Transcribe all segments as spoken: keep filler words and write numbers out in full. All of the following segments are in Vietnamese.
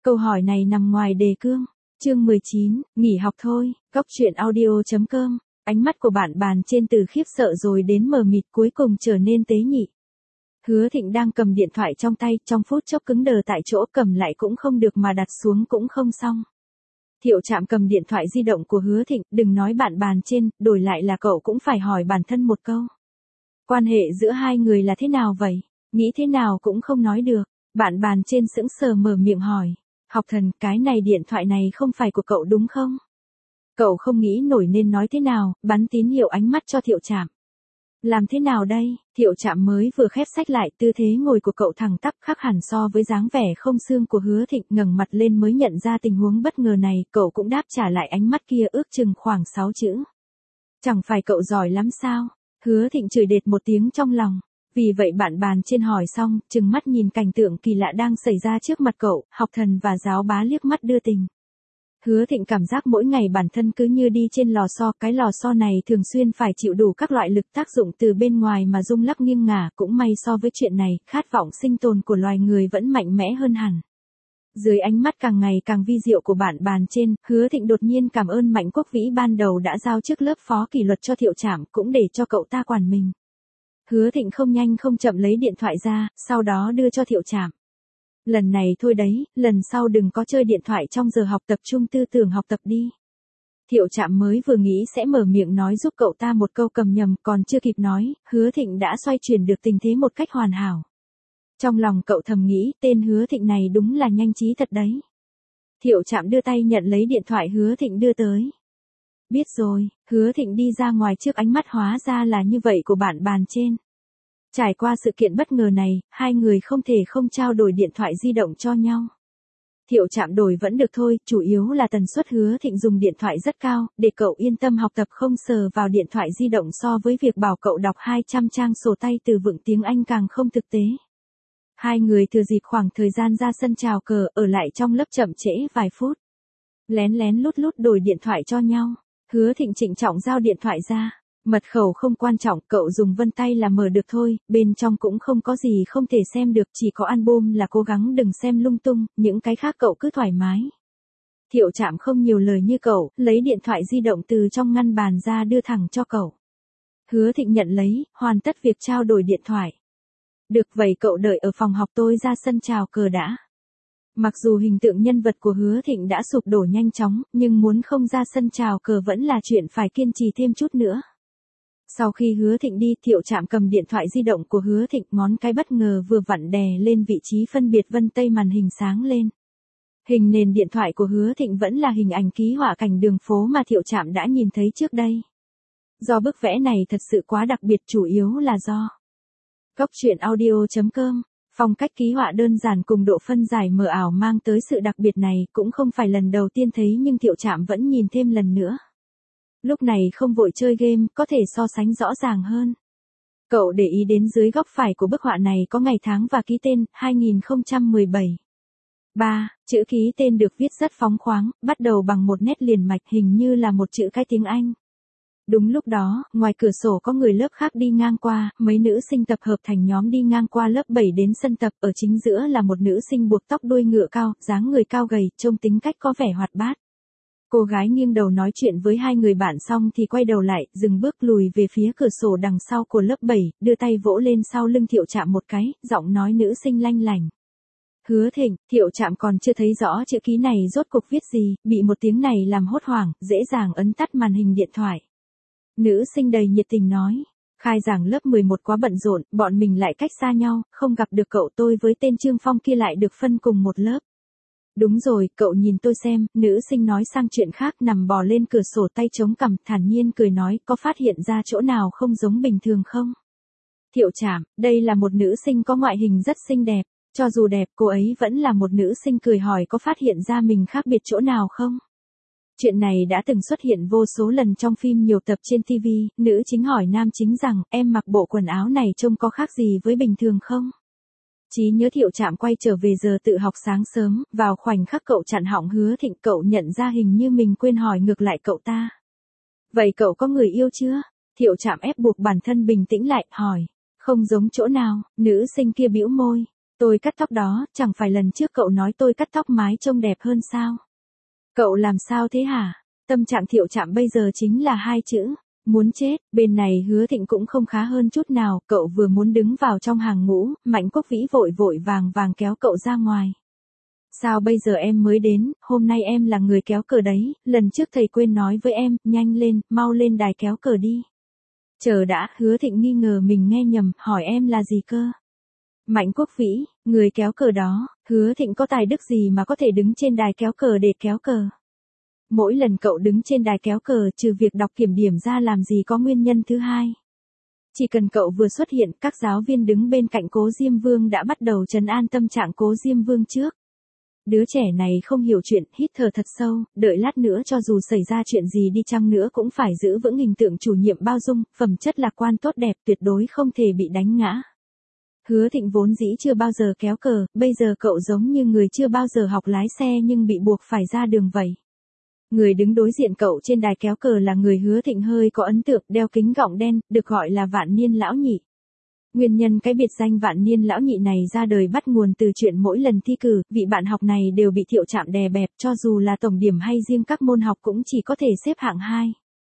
Câu hỏi này nằm ngoài đề cương. Chương mười chín, nghỉ học thôi, góc truyện audio chấm com. Ánh mắt của bạn bàn trên từ khiếp sợ rồi đến mờ mịt cuối cùng trở nên tế nhị. Hứa Thịnh đang cầm điện thoại trong tay, trong phút chốc cứng đờ tại chỗ, cầm lại cũng không được mà đặt xuống cũng không xong. Thiệu Trạm cầm điện thoại di động của Hứa Thịnh, đừng nói bạn bàn trên, đổi lại là cậu cũng phải hỏi bản thân một câu. Quan hệ giữa hai người là thế nào vậy? Nghĩ thế nào cũng không nói được. Bạn bàn trên sững sờ mở miệng hỏi. Học thần, cái này điện thoại này không phải của cậu đúng không? Cậu không nghĩ nổi nên nói thế nào, bắn tín hiệu ánh mắt cho Thiệu Trạm. Làm thế nào đây? Thiệu Trạm mới vừa khép sách lại, tư thế ngồi của cậu thẳng tắp khác hẳn so với dáng vẻ không xương của Hứa Thịnh, ngẩng mặt lên mới nhận ra tình huống bất ngờ này, cậu cũng đáp trả lại ánh mắt kia ước chừng khoảng sáu chữ. Chẳng phải cậu giỏi lắm sao? Hứa Thịnh chửi đệt một tiếng trong lòng. Vì vậy bạn bàn trên hỏi xong, trừng mắt nhìn cảnh tượng kỳ lạ đang xảy ra trước mặt cậu, học thần và giáo bá liếc mắt đưa tình. Hứa Thịnh cảm giác mỗi ngày bản thân cứ như đi trên lò xo, cái lò xo này thường xuyên phải chịu đủ các loại lực tác dụng từ bên ngoài mà rung lắc nghiêng ngả, cũng may so với chuyện này, khát vọng sinh tồn của loài người vẫn mạnh mẽ hơn hẳn. Dưới ánh mắt càng ngày càng vi diệu của bạn bàn trên, Hứa Thịnh đột nhiên cảm ơn Mạnh Quốc Vĩ ban đầu đã giao chức lớp phó kỷ luật cho Thiệu Trạm, cũng để cho cậu ta quản mình. Hứa Thịnh không nhanh không chậm lấy điện thoại ra, sau đó đưa cho Thiệu Trạm. Lần này thôi đấy, lần sau đừng có chơi điện thoại trong giờ học, tập trung tư tưởng học tập đi. Thiệu Trạm mới vừa nghĩ sẽ mở miệng nói giúp cậu ta một câu cầm nhầm, còn chưa kịp nói, Hứa Thịnh đã xoay chuyển được tình thế một cách hoàn hảo. Trong lòng cậu thầm nghĩ, tên Hứa Thịnh này đúng là nhanh trí thật đấy. Thiệu Trạm đưa tay nhận lấy điện thoại Hứa Thịnh đưa tới. Biết rồi, Hứa Thịnh đi ra ngoài trước ánh mắt hóa ra là như vậy của bạn bàn trên. Trải qua sự kiện bất ngờ này, hai người không thể không trao đổi điện thoại di động cho nhau. Thiệu Trạm đổi vẫn được thôi, chủ yếu là tần suất Hứa Thịnh dùng điện thoại rất cao, để cậu yên tâm học tập không sờ vào điện thoại di động, so với việc bảo cậu đọc hai trăm trang sổ tay từ vựng tiếng Anh càng không thực tế. Hai người thừa dịp khoảng thời gian ra sân chào cờ, ở lại trong lớp chậm trễ vài phút. Lén lén lút lút đổi điện thoại cho nhau. Hứa Thịnh trịnh trọng giao điện thoại ra. Mật khẩu không quan trọng, cậu dùng vân tay là mở được thôi, bên trong cũng không có gì không thể xem được, chỉ có album là cố gắng đừng xem lung tung, những cái khác cậu cứ thoải mái. Thiệu Trạm không nhiều lời như cậu, lấy điện thoại di động từ trong ngăn bàn ra đưa thẳng cho cậu. Hứa Thịnh nhận lấy, hoàn tất việc trao đổi điện thoại. Được vậy cậu đợi ở phòng học, tôi ra sân chào cờ đã. Mặc dù hình tượng nhân vật của Hứa Thịnh đã sụp đổ nhanh chóng, nhưng muốn không ra sân chào cờ vẫn là chuyện phải kiên trì thêm chút nữa. Sau khi Hứa Thịnh đi, Thiệu Trạm cầm điện thoại di động của Hứa Thịnh, ngón cái bất ngờ vừa vặn đè lên vị trí phân biệt vân tay, màn hình sáng lên. Hình nền điện thoại của Hứa Thịnh vẫn là hình ảnh ký họa cảnh đường phố mà Thiệu Trạm đã nhìn thấy trước đây. Do bức vẽ này thật sự quá đặc biệt, chủ yếu là do góc truyện audio chấm com. Phong cách ký họa đơn giản cùng độ phân giải mờ ảo mang tới sự đặc biệt này, cũng không phải lần đầu tiên thấy nhưng Thiệu Trạm vẫn nhìn thêm lần nữa. Lúc này không vội chơi game, có thể so sánh rõ ràng hơn. Cậu để ý đến dưới góc phải của bức họa này có ngày tháng và ký tên, hai nghìn không trăm mười bảy. ba. Chữ ký tên được viết rất phóng khoáng, bắt đầu bằng một nét liền mạch, hình như là một chữ cái tiếng Anh. Đúng lúc đó, ngoài cửa sổ có người lớp khác đi ngang qua, mấy nữ sinh tập hợp thành nhóm đi ngang qua lớp bảy đến sân tập, ở chính giữa là một nữ sinh buộc tóc đuôi ngựa cao, dáng người cao gầy, trông tính cách có vẻ hoạt bát. Cô gái nghiêng đầu nói chuyện với hai người bạn xong thì quay đầu lại, dừng bước lùi về phía cửa sổ đằng sau của lớp bảy, đưa tay vỗ lên sau lưng Thiệu Trạm một cái, giọng nói nữ sinh lanh lảnh. Hứa Thịnh, Thiệu Trạm còn chưa thấy rõ chữ ký này rốt cuộc viết gì, bị một tiếng này làm hốt hoảng, dễ dàng ấn tắt màn hình điện thoại. Nữ sinh đầy nhiệt tình nói, khai giảng lớp mười một quá bận rộn, bọn mình lại cách xa nhau, không gặp được cậu, tôi với tên Trương Phong kia lại được phân cùng một lớp. Đúng rồi, cậu nhìn tôi xem, nữ sinh nói sang chuyện khác, nằm bò lên cửa sổ tay chống cằm, thản nhiên cười nói, có phát hiện ra chỗ nào không giống bình thường không? Thiệu Trạm, đây là một nữ sinh có ngoại hình rất xinh đẹp, cho dù đẹp cô ấy vẫn là một nữ sinh, cười hỏi có phát hiện ra mình khác biệt chỗ nào không? Chuyện này đã từng xuất hiện vô số lần trong phim nhiều tập trên ti vi, nữ chính hỏi nam chính rằng, em mặc bộ quần áo này trông có khác gì với bình thường không? Trí nhớ Thiệu Trạm quay trở về giờ tự học sáng sớm, vào khoảnh khắc cậu chặn họng Hứa Thịnh, cậu nhận ra hình như mình quên hỏi ngược lại cậu ta. Vậy cậu có người yêu chưa? Thiệu Trạm ép buộc bản thân bình tĩnh lại, hỏi. Không giống chỗ nào, nữ sinh kia bĩu môi. Tôi cắt tóc đó, chẳng phải lần trước cậu nói tôi cắt tóc mái trông đẹp hơn sao? Cậu làm sao thế hả? Tâm trạng Thiệu Trạm bây giờ chính là hai chữ, muốn chết. Bên này Hứa Thịnh cũng không khá hơn chút nào, cậu vừa muốn đứng vào trong hàng ngũ, Mạnh Quốc Vĩ vội vội vàng vàng kéo cậu ra ngoài. Sao bây giờ em mới đến, hôm nay em là người kéo cờ đấy, lần trước thầy quên nói với em, nhanh lên, mau lên đài kéo cờ đi. Chờ đã, Hứa Thịnh nghi ngờ mình nghe nhầm, hỏi em là gì cơ? Mạnh Quốc Vĩ, người kéo cờ đó. Hứa Thịnh có tài đức gì mà có thể đứng trên đài kéo cờ để kéo cờ? Mỗi lần cậu đứng trên đài kéo cờ, trừ việc đọc kiểm điểm ra làm gì có nguyên nhân thứ hai. Chỉ cần cậu vừa xuất hiện, các giáo viên đứng bên cạnh Cố Diêm Vương đã bắt đầu trấn an tâm trạng Cố Diêm Vương trước. Đứa trẻ này không hiểu chuyện, hít thở thật sâu, đợi lát nữa cho dù xảy ra chuyện gì đi chăng nữa cũng phải giữ vững hình tượng chủ nhiệm bao dung, phẩm chất lạc quan tốt đẹp, tuyệt đối không thể bị đánh ngã. Hứa Thịnh vốn dĩ chưa bao giờ kéo cờ, bây giờ cậu giống như người chưa bao giờ học lái xe nhưng bị buộc phải ra đường vậy. Người đứng đối diện cậu trên đài kéo cờ là người Hứa Thịnh hơi có ấn tượng, đeo kính gọng đen, được gọi là Vạn Niên Lão Nhị. Nguyên nhân cái biệt danh Vạn Niên Lão Nhị này ra đời bắt nguồn từ chuyện mỗi lần thi cử, vị bạn học này đều bị Thiệu Trạm đè bẹp, cho dù là tổng điểm hay riêng các môn học cũng chỉ có thể xếp hạng hai.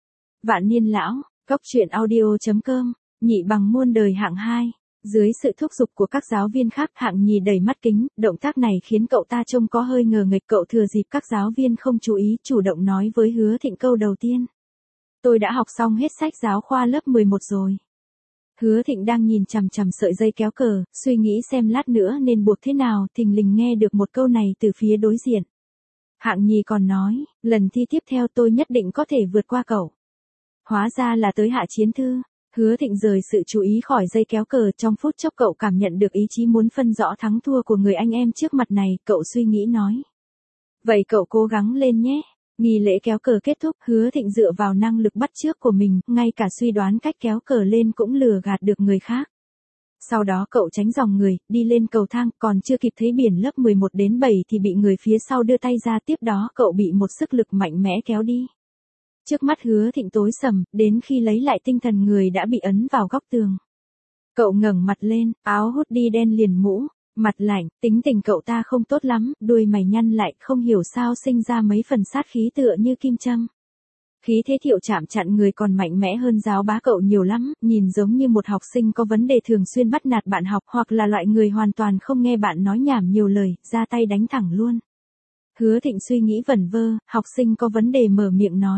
Vạn Niên Lão, Cóc Truyện Audio chấm com, nhị bằng muôn đời hạng hai. Dưới sự thúc giục của các giáo viên khác, hạng nhì đầy mắt kính, động tác này khiến cậu ta trông có hơi ngờ nghệch. Cậu thừa dịp các giáo viên không chú ý, chủ động nói với Hứa Thịnh câu đầu tiên. Tôi đã học xong hết sách giáo khoa lớp mười một rồi. Hứa Thịnh đang nhìn chằm chằm sợi dây kéo cờ, suy nghĩ xem lát nữa nên buộc thế nào, thình lình nghe được một câu này từ phía đối diện. Hạng nhì còn nói, lần thi tiếp theo tôi nhất định có thể vượt qua cậu. Hóa ra là tới Hạ Chiến Thư. Hứa Thịnh rời sự chú ý khỏi dây kéo cờ, trong phút chốc cậu cảm nhận được ý chí muốn phân rõ thắng thua của người anh em trước mặt này, cậu suy nghĩ nói. Vậy cậu cố gắng lên nhé. Nghi lễ kéo cờ kết thúc, Hứa Thịnh dựa vào năng lực bắt chước của mình, ngay cả suy đoán cách kéo cờ lên cũng lừa gạt được người khác. Sau đó cậu tránh dòng người, đi lên cầu thang, còn chưa kịp thấy biển lớp mười một đến bảy thì bị người phía sau đưa tay ra, tiếp đó cậu bị một sức lực mạnh mẽ kéo đi. Trước mắt Hứa Thịnh tối sầm, đến khi lấy lại tinh thần người đã bị ấn vào góc tường. Cậu ngẩng mặt lên, áo hoodie đen liền mũ, mặt lạnh, tính tình cậu ta không tốt lắm, đuôi mày nhăn lại, không hiểu sao sinh ra mấy phần sát khí tựa như kim châm. Khí thế Thiệu Trạm chặn người còn mạnh mẽ hơn giáo bá cậu nhiều lắm, nhìn giống như một học sinh có vấn đề thường xuyên bắt nạt bạn học, hoặc là loại người hoàn toàn không nghe bạn nói nhảm nhiều lời, ra tay đánh thẳng luôn. Hứa Thịnh suy nghĩ vẩn vơ, học sinh có vấn đề mở miệng nói.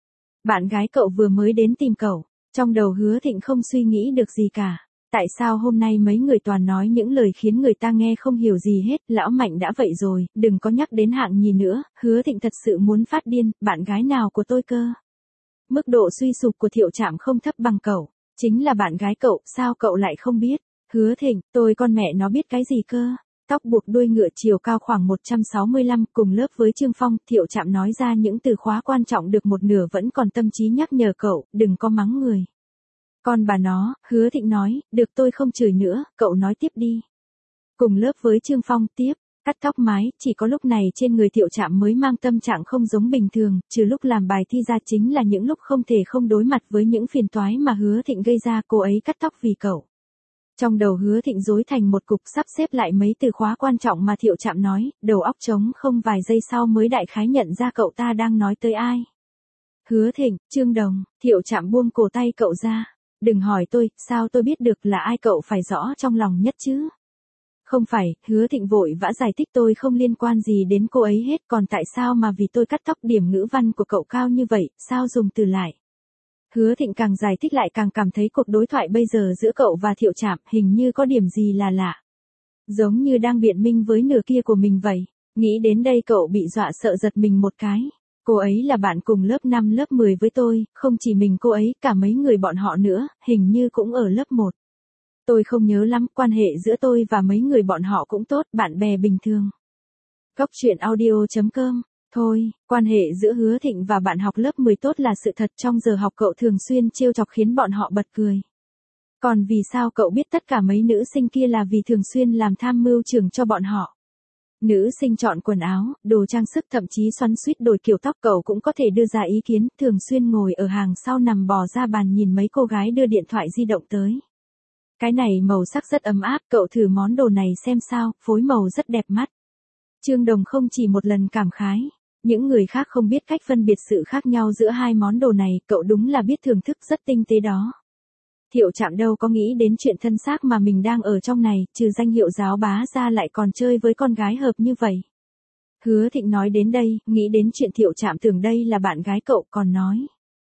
Bạn gái cậu vừa mới đến tìm cậu. Trong đầu Hứa Thịnh không suy nghĩ được gì cả. Tại sao hôm nay mấy người toàn nói những lời khiến người ta nghe không hiểu gì hết, lão Mạnh đã vậy rồi, đừng có nhắc đến hạng nhì nữa. Hứa Thịnh thật sự muốn phát điên, bạn gái nào của tôi cơ? Mức độ suy sụp của Thiệu Trạm không thấp bằng cậu, chính là bạn gái cậu, sao cậu lại không biết? Hứa Thịnh, tôi con mẹ nó biết cái gì cơ? Tóc buộc đuôi ngựa, chiều cao khoảng một trăm sáu mươi lăm, cùng lớp với Trương Phong. Thiệu Trạm nói ra những từ khóa quan trọng được một nửa vẫn còn tâm trí nhắc nhở cậu, đừng có mắng người. Con bà nó, Hứa Thịnh nói, được tôi không chửi nữa, cậu nói tiếp đi. Cùng lớp với Trương Phong, tiếp, cắt tóc mái, chỉ có lúc này trên người Thiệu Trạm mới mang tâm trạng không giống bình thường, trừ lúc làm bài thi ra chính là những lúc không thể không đối mặt với những phiền toái mà Hứa Thịnh gây ra. Cô ấy cắt tóc vì cậu. Trong đầu Hứa Thịnh rối thành một cục, sắp xếp lại mấy từ khóa quan trọng mà Thiệu Trạm nói, đầu óc trống không, vài giây sau mới đại khái nhận ra cậu ta đang nói tới ai. Hứa Thịnh, Trương Đồng. Thiệu Trạm buông cổ tay cậu ra. Đừng hỏi tôi, sao tôi biết được là ai, cậu phải rõ trong lòng nhất chứ. Không phải, Hứa Thịnh vội vã giải thích, tôi không liên quan gì đến cô ấy hết, còn tại sao mà vì tôi cắt tóc điểm ngữ văn của cậu cao như vậy, sao dùng từ lại. Hứa Thịnh càng giải thích lại càng cảm thấy cuộc đối thoại bây giờ giữa cậu và Thiệu Trạm hình như có điểm gì là lạ. Giống như đang biện minh với nửa kia của mình vậy. Nghĩ đến đây cậu bị dọa sợ giật mình một cái. Cô ấy là bạn cùng lớp năm lớp mười với tôi, không chỉ mình cô ấy, cả mấy người bọn họ nữa, hình như cũng ở lớp một. Tôi không nhớ lắm, quan hệ giữa tôi và mấy người bọn họ cũng tốt, bạn bè bình thường. Cóc Truyện Audio chấm com. Thôi, quan hệ giữa Hứa Thịnh và bạn học lớp mười tốt là sự thật, trong giờ học cậu thường xuyên trêu chọc khiến bọn họ bật cười. Còn vì sao cậu biết tất cả mấy nữ sinh kia là vì thường xuyên làm tham mưu trưởng cho bọn họ. Nữ sinh chọn quần áo, đồ trang sức, thậm chí xoắn xuýt đổi kiểu tóc cậu cũng có thể đưa ra ý kiến, thường xuyên ngồi ở hàng sau nằm bò ra bàn nhìn mấy cô gái đưa điện thoại di động tới. Cái này màu sắc rất ấm áp, cậu thử món đồ này xem sao, phối màu rất đẹp mắt. Trương Đồng không chỉ một lần cảm khái. Những người khác không biết cách phân biệt sự khác nhau giữa hai món đồ này, cậu đúng là biết thưởng thức rất tinh tế đó. Thiệu Trạm đâu có nghĩ đến chuyện thân xác mà mình đang ở trong này, trừ danh hiệu giáo bá ra lại còn chơi với con gái hợp như vậy. Hứa Thịnh nói đến đây, nghĩ đến chuyện Thiệu Trạm tưởng đây là bạn gái cậu, còn nói.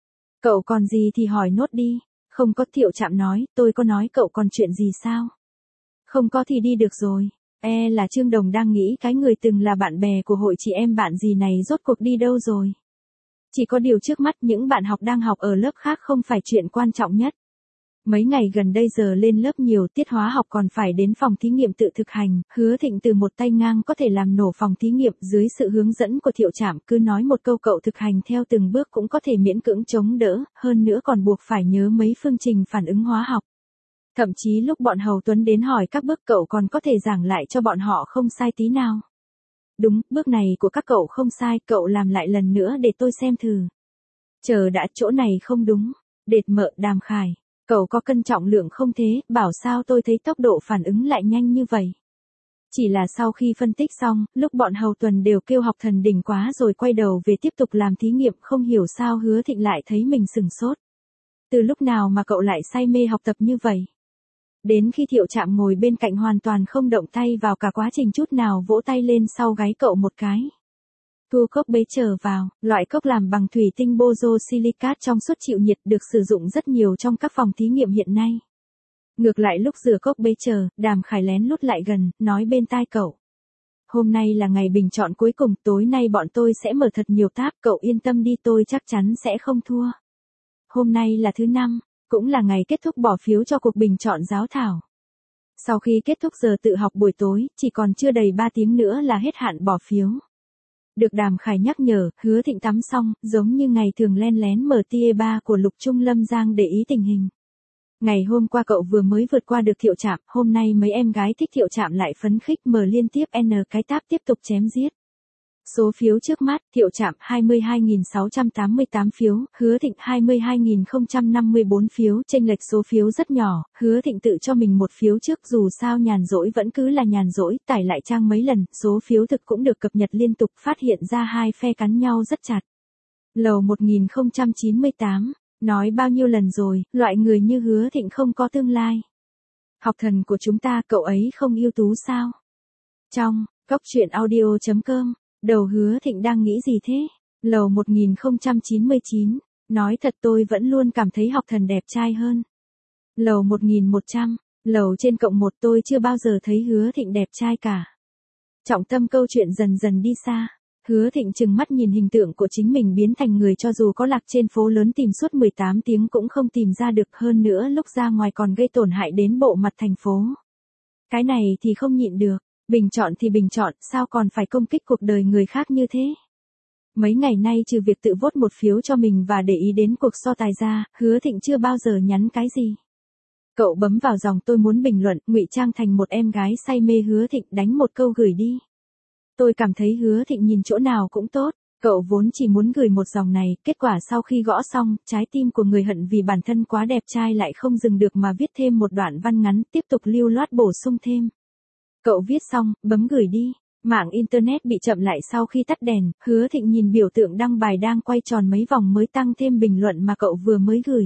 Cậu còn gì thì hỏi nốt đi. Không có. Thiệu Trạm nói, tôi có nói cậu còn chuyện gì sao? Không có thì đi được rồi. E là Trương Đồng đang nghĩ cái người từng là bạn bè của hội chị em bạn gì này rốt cuộc đi đâu rồi. Chỉ có điều trước mắt những bạn học đang học ở lớp khác không phải chuyện quan trọng nhất. Mấy ngày gần đây giờ lên lớp nhiều, tiết hóa học còn phải đến phòng thí nghiệm tự thực hành, Hứa Thịnh từ một tay ngang có thể làm nổ phòng thí nghiệm dưới sự hướng dẫn của Thiệu Trạm, cứ nói một câu cậu thực hành theo từng bước cũng có thể miễn cưỡng chống đỡ, hơn nữa còn buộc phải nhớ mấy phương trình phản ứng hóa học. Thậm chí lúc bọn Hầu Tuấn đến hỏi các bước cậu còn có thể giảng lại cho bọn họ không sai tí nào. Đúng, bước này của các cậu không sai, cậu làm lại lần nữa để tôi xem thử. Chờ đã, chỗ này không đúng. Đệt mợ, Đàm Khải. Cậu có cân trọng lượng không thế, bảo sao tôi thấy tốc độ phản ứng lại nhanh như vậy. Chỉ là sau khi phân tích xong, lúc bọn Hầu Tuần đều kêu học thần đỉnh quá rồi quay đầu về tiếp tục làm thí nghiệm, không hiểu sao Hứa Thịnh lại thấy mình sừng sốt. Từ lúc nào mà cậu lại say mê học tập như vậy? Đến khi Thiệu Trạm ngồi bên cạnh hoàn toàn không động tay vào cả quá trình chút nào, vỗ tay lên sau gáy cậu một cái. Thu cốc bế trở vào, loại cốc làm bằng thủy tinh bozo-silicate trong suốt chịu nhiệt được sử dụng rất nhiều trong các phòng thí nghiệm hiện nay. Ngược lại lúc rửa cốc bế chờ, Đàm Khải lén lút lại gần, nói bên tai cậu. Hôm nay là ngày bình chọn cuối cùng, tối nay bọn tôi sẽ mở thật nhiều tab, cậu yên tâm đi, tôi chắc chắn sẽ không thua. Hôm nay là thứ năm, cũng là ngày kết thúc bỏ phiếu cho cuộc bình chọn giám khảo. Sau khi kết thúc giờ tự học buổi tối, chỉ còn chưa đầy ba tiếng nữa là hết hạn bỏ phiếu. Được Đàm Khải nhắc nhở, Hứa Thịnh tắm xong, giống như ngày thường len lén mở tia ba của Lục Trung Lâm Giang để ý tình hình. Ngày hôm qua cậu vừa mới vượt qua được Thiệu Trạm, hôm nay mấy em gái thích Thiệu Trạm lại phấn khích mở liên tiếp N cái tab tiếp tục chém giết. Số phiếu trước mắt, Thiệu Trạm hai mươi hai nghìn sáu trăm tám mươi tám phiếu, Hứa Thịnh hai mươi hai nghìn không trăm năm mươi bốn phiếu, chênh lệch số phiếu rất nhỏ, Hứa Thịnh tự cho mình một phiếu trước, dù sao nhàn rỗi vẫn cứ là nhàn rỗi, tải lại trang mấy lần, số phiếu thực cũng được cập nhật liên tục, phát hiện ra hai phe cắn nhau rất chặt. Lầu một nghìn không trăm chín mươi tám, nói bao nhiêu lần rồi, loại người như Hứa Thịnh không có tương lai. Học thần của chúng ta, cậu ấy không ưu tú sao? Trong, góc truyện audio chấm com. Đầu Hứa Thịnh đang nghĩ gì thế? Lầu một nghìn không trăm chín mươi chín, nói thật tôi vẫn luôn cảm thấy học thần đẹp trai hơn. Lầu một nghìn một trăm, lầu trên cộng một tôi chưa bao giờ thấy Hứa Thịnh đẹp trai cả. Trọng tâm câu chuyện dần dần đi xa. Hứa Thịnh trừng mắt nhìn hình tượng của chính mình biến thành người cho dù có lạc trên phố lớn tìm suốt mười tám tiếng cũng không tìm ra được, hơn nữa lúc ra ngoài còn gây tổn hại đến bộ mặt thành phố. Cái này thì không nhịn được. Bình chọn thì bình chọn, sao còn phải công kích cuộc đời người khác như thế? Mấy ngày nay trừ việc tự vote một phiếu cho mình và để ý đến cuộc so tài ra, Hứa Thịnh chưa bao giờ nhắn cái gì. Cậu bấm vào dòng tôi muốn bình luận, ngụy trang thành một em gái say mê Hứa Thịnh, đánh một câu gửi đi. Tôi cảm thấy Hứa Thịnh nhìn chỗ nào cũng tốt, cậu vốn chỉ muốn gửi một dòng này, kết quả sau khi gõ xong, trái tim của người hận vì bản thân quá đẹp trai lại không dừng được mà viết thêm một đoạn văn ngắn, tiếp tục lưu loát bổ sung thêm. Cậu viết xong, bấm gửi đi. Mạng Internet bị chậm lại sau khi tắt đèn, Hứa Thịnh nhìn biểu tượng đăng bài đang quay tròn mấy vòng mới tăng thêm bình luận mà cậu vừa mới gửi.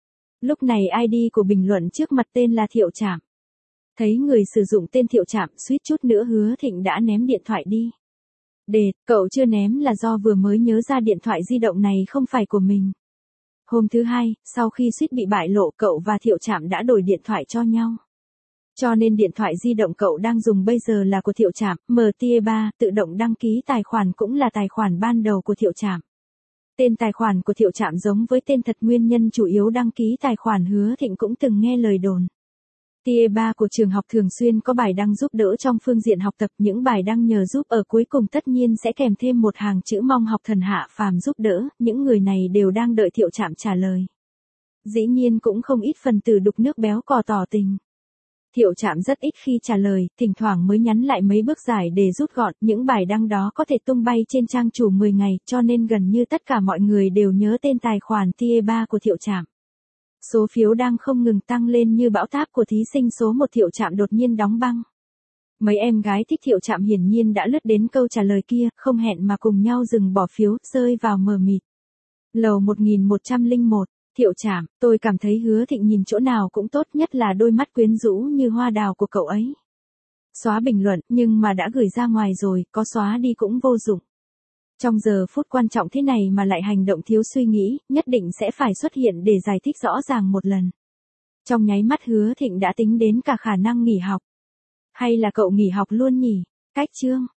Lúc này i đê của bình luận trước mặt tên là Thiệu Trạm. Thấy người sử dụng tên Thiệu Trạm, suýt chút nữa Hứa Thịnh đã ném điện thoại đi. Đệt, cậu chưa ném là do vừa mới nhớ ra điện thoại di động này không phải của mình. Hôm thứ hai, sau khi suýt bị bại lộ, cậu và Thiệu Trạm đã đổi điện thoại cho nhau. Cho nên điện thoại di động cậu đang dùng bây giờ là của Thiệu Trạm, mở tia ba, tự động đăng ký tài khoản cũng là tài khoản ban đầu của Thiệu Trạm. Tên tài khoản của Thiệu Trạm giống với tên thật, nguyên nhân chủ yếu đăng ký tài khoản Hứa Thịnh cũng từng nghe lời đồn. Tia ba của trường học thường xuyên có bài đăng giúp đỡ trong phương diện học tập, những bài đăng nhờ giúp ở cuối cùng tất nhiên sẽ kèm thêm một hàng chữ mong học thần hạ phàm giúp đỡ, những người này đều đang đợi Thiệu Trạm trả lời. Dĩ nhiên cũng không ít phần tử đục nước béo cò tỏ tình. Thiệu Trạm rất ít khi trả lời, thỉnh thoảng mới nhắn lại mấy bước giải để rút gọn, những bài đăng đó có thể tung bay trên trang chủ mười ngày, cho nên gần như tất cả mọi người đều nhớ tên tài khoản tia ba của Thiệu Trạm. Số phiếu đang không ngừng tăng lên như bão táp của thí sinh số một Thiệu Trạm đột nhiên đóng băng. Mấy em gái thích Thiệu Trạm hiển nhiên đã lướt đến câu trả lời kia, không hẹn mà cùng nhau dừng bỏ phiếu, rơi vào mờ mịt. Lầu một nghìn một trăm lẻ một, Thiệu Trạm, tôi cảm thấy Hứa Thịnh nhìn chỗ nào cũng tốt, nhất là đôi mắt quyến rũ như hoa đào của cậu ấy. Xóa bình luận, nhưng mà đã gửi ra ngoài rồi, có xóa đi cũng vô dụng. Trong giờ phút quan trọng thế này mà lại hành động thiếu suy nghĩ, nhất định sẽ phải xuất hiện để giải thích rõ ràng một lần. Trong nháy mắt Hứa Thịnh đã tính đến cả khả năng nghỉ học. Hay là cậu nghỉ học luôn nhỉ? Cách chương